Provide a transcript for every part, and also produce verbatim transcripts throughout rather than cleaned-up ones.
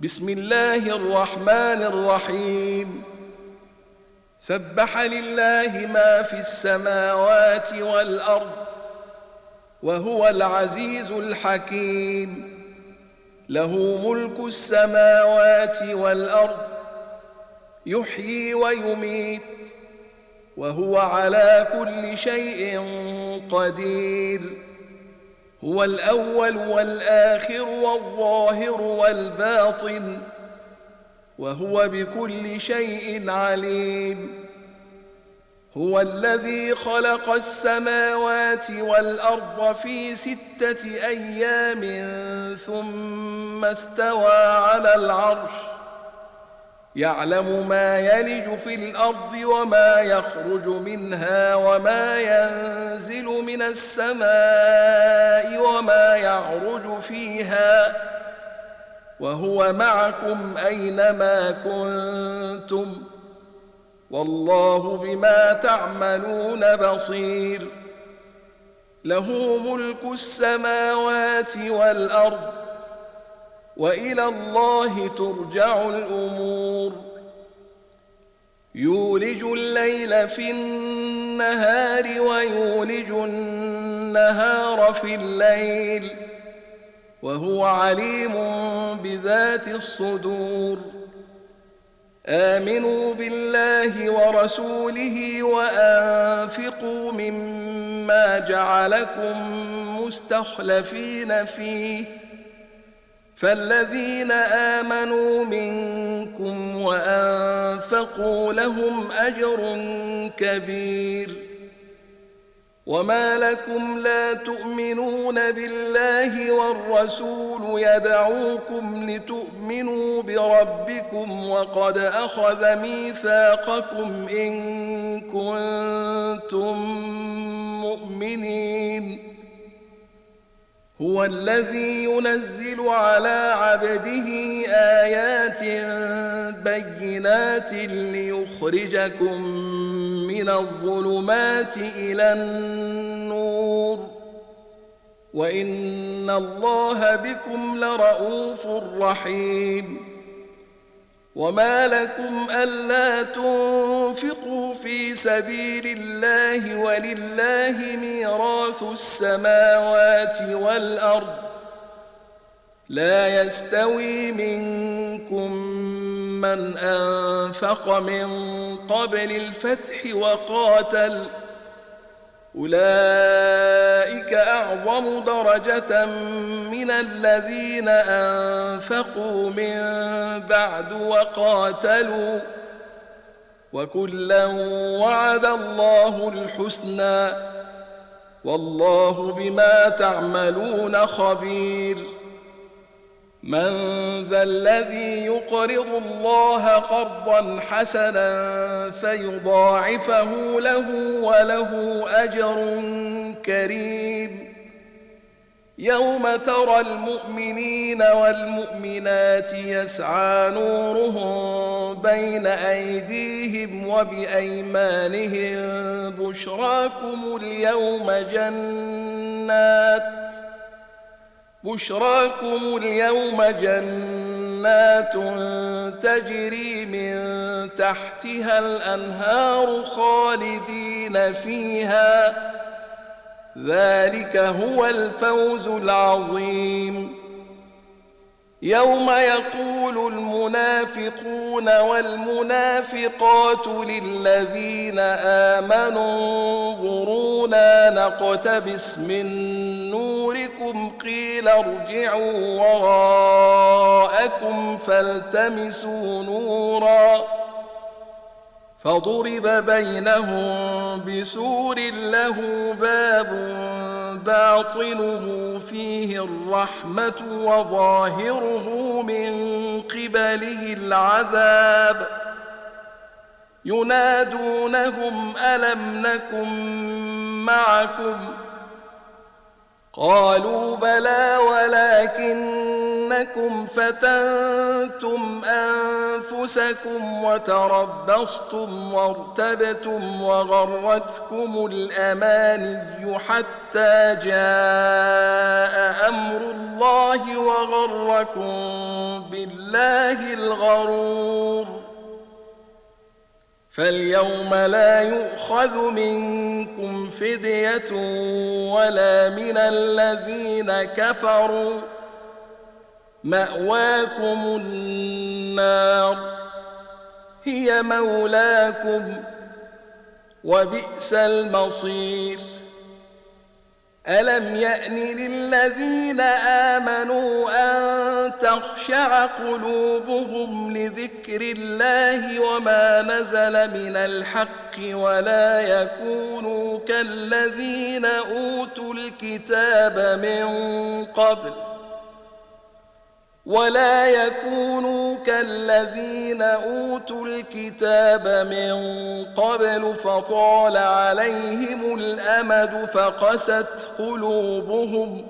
بسم الله الرحمن الرحيم سبح لله ما في السماوات والأرض وهو العزيز الحكيم له ملك السماوات والأرض يحيي ويميت وهو على كل شيء قدير هو الأول والآخر والظاهر والباطن وهو بكل شيء عليم هو الذي خلق السماوات والأرض في ستة أيام ثم استوى على العرش يعلم ما يلج في الأرض وما يخرج منها وما ينزل من السماء وما يعرج فيها وهو معكم أينما كنتم والله بما تعملون بصير له ملك السماوات والأرض وإلى الله ترجع الأمور يولج الليل في النهار ويولج النهار في الليل وهو عليم بذات الصدور آمنوا بالله ورسوله وأنفقوا مما جعلكم مستخلفين فيه فالذين آمنوا منكم وأنفقوا لهم أجر كبير وما لكم لا تؤمنون بالله والرسول يدعوكم لتؤمنوا بربكم وقد أخذ ميثاقكم إن كنتم مؤمنين هو الذي ينزل على عبده آيات بينات ليخرجكم من الظلمات إلى النور وإن الله بكم لرؤوف رحيم وما لكم ألا تنفقوا في سبيل الله ولله ميراث السماوات والأرض لا يستوي منكم من أنفق من قبل الفتح وقاتل أولئك أعظم درجة من الذين أنفقوا من بعد وقاتلوا وكلا وعد الله الحسنى والله بما تعملون خبير من ذا الذي يقرض الله قرضا حسنا فيضاعفه له وله أجر كريم يوم ترى المؤمنين والمؤمنات يسعى نورهم بين أيديهم وبأيمانهم بشراكم اليوم جنات بشراكم اليوم جنات تجري من تحتها الأنهار خالدين فيها ذلك هو الفوز العظيم يوم يقول المنافقون والمنافقات للذين آمنوا انظرونا نقتبس من نوركم قيل ارجعوا وراءكم فالتمسوا نورا فضرب بينهم بسور له باب باطنه فيه الرحمة وظاهره من قبله العذاب ينادونهم ألم نكن معكم قالوا بلى ولكن إنكم فتنتم أنفسكم وتربصتم وارتبتم وغرتكم الأماني حتى جاء أمر الله وغركم بالله الغرور فاليوم لا يؤخذ منكم فدية ولا من الذين كفروا مأواكم النار هي مولاكم وبئس المصير ألم يأن للذين آمنوا أن تخشع قلوبهم لذكر الله وما نزل من الحق ولا يكونوا كالذين أوتوا الكتاب من قبل ولا يكونوا كالذين أوتوا الكتاب من قبل فطال عليهم الأمد فقست قلوبهم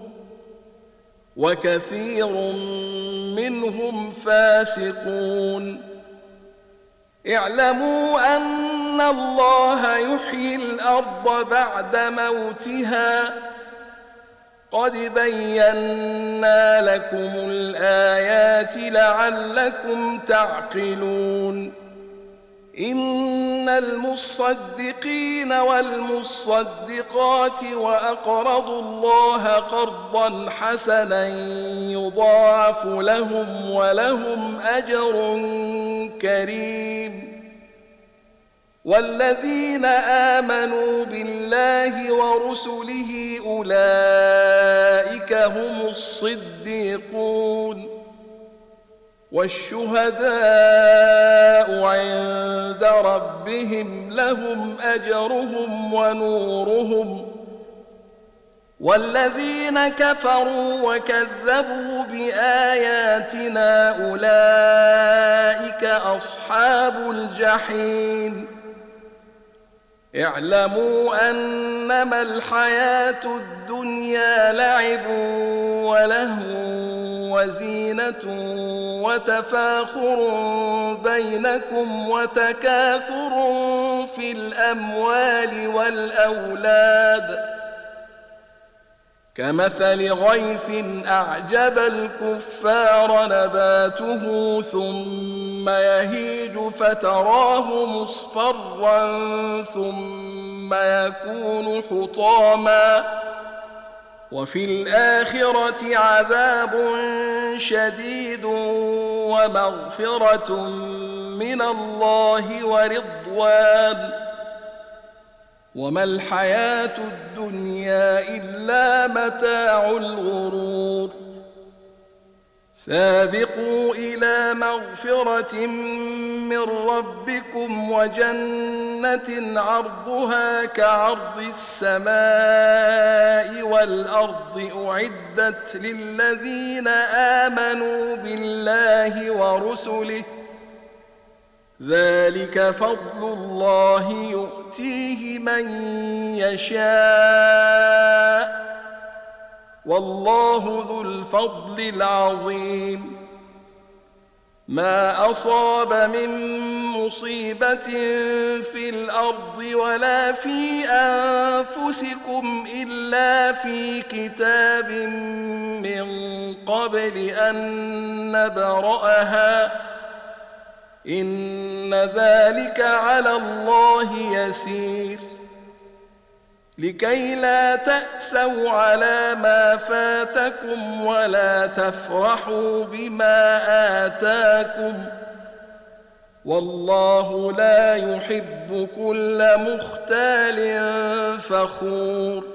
وكثير منهم فاسقون اعلموا أن الله يحيي الأرض بعد موتها قد بينا لكم الآيات لعلكم تعقلون إن المصدقين والمصدقات وأقرضوا الله قرضا حسنا يضاعف لهم ولهم أجر كريم والذين آمنوا بالله ورسله أولئك هم الصديقون والشهداء عند ربهم لهم أجرهم ونورهم والذين كفروا وكذبوا بآياتنا أولئك أصحاب الجحيم اعلموا أنما الحياة الدنيا لعب ولهو وزينة وتفاخر بينكم وتكاثر في الأموال والأولاد كمثل غيث أعجب الكفار نباته ثم يهيج فتراه مصفرا ثم يكون حطاما وفي الآخرة عذاب شديد ومغفرة من الله ورضوان وما الحياة الدنيا إلا متاع الغرور سابقوا إلى مغفرة من ربكم وجنة عرضها كعرض السماء والأرض أعدت للذين آمنوا بالله ورسله ذلك فضل الله يؤتيه من يشاء والله ذو الفضل العظيم ما أصاب من مصيبة في الأرض ولا في أنفسكم إلا في كتاب من قبل أن نبرأها إن ذلك على الله يسير لكي لا تأسوا على ما فاتكم ولا تفرحوا بما آتاكم والله لا يحب كل مختال فخور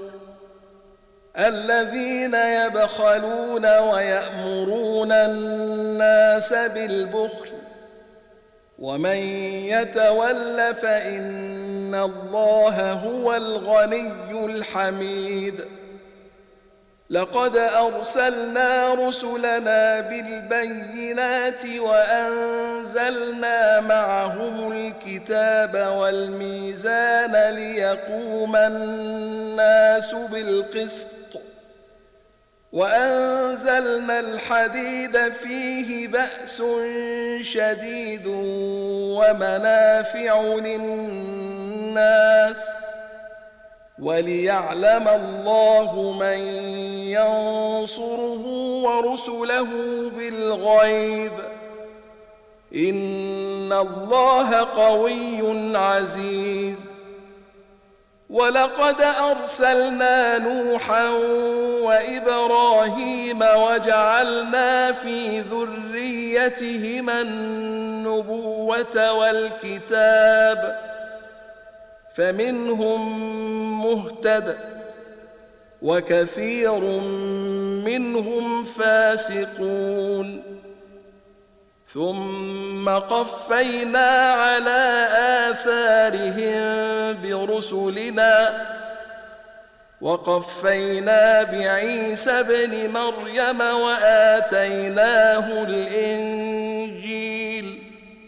الذين يبخلون ويأمرون الناس بالبخل ومن يتول فإن الله هو الغني الحميد لقد أرسلنا رسلنا بالبينات وأنزلنا معهم الكتاب والميزان ليقوم الناس بالقسط وأنزلنا الحديد فيه بأس شديد ومنافع للناس وليعلم الله من ينصره ورسله بالغيب إن الله قوي عزيز. ولقد أرسلنا نوحا وإبراهيم وجعلنا في ذريتهما النبوة والكتاب فمنهم مهتد وكثير منهم فاسقون. ثم قفينا على آثارهم برسلنا وقفينا بعيسى ابن مريم وآتيناه الإنجيل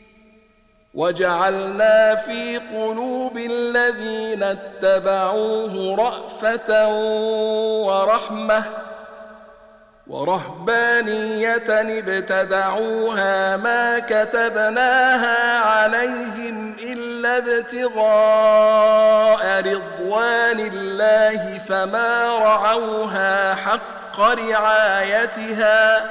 وجعلنا في قلوب الذين اتبعوه رأفة ورحمة ورهبانية ابتدعوها ما كتبناها عليهم إلا ابتغاء رضوان الله فما رعوها حق رعايتها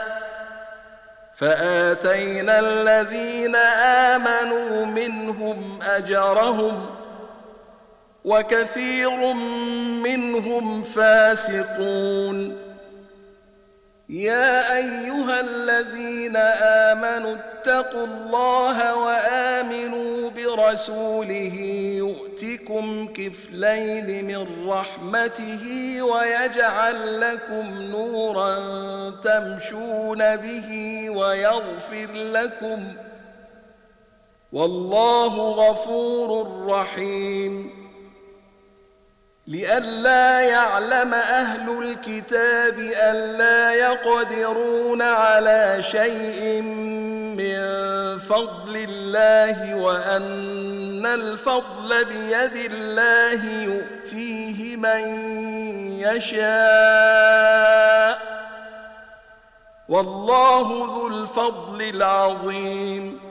فآتينا الذين آمنوا منهم أجرهم وكثير منهم فاسقون. يا أيها الذين آمنوا اتقوا الله وآمنوا برسوله يؤتكم كفلين من رحمته ويجعل لكم نورا تمشون به ويغفر لكم والله غفور رحيم. لئلا يعلم أهل الكتاب ألا يقدرون على شيء من فضل الله وأن الفضل بيد الله يؤتيه من يشاء والله ذو الفضل العظيم.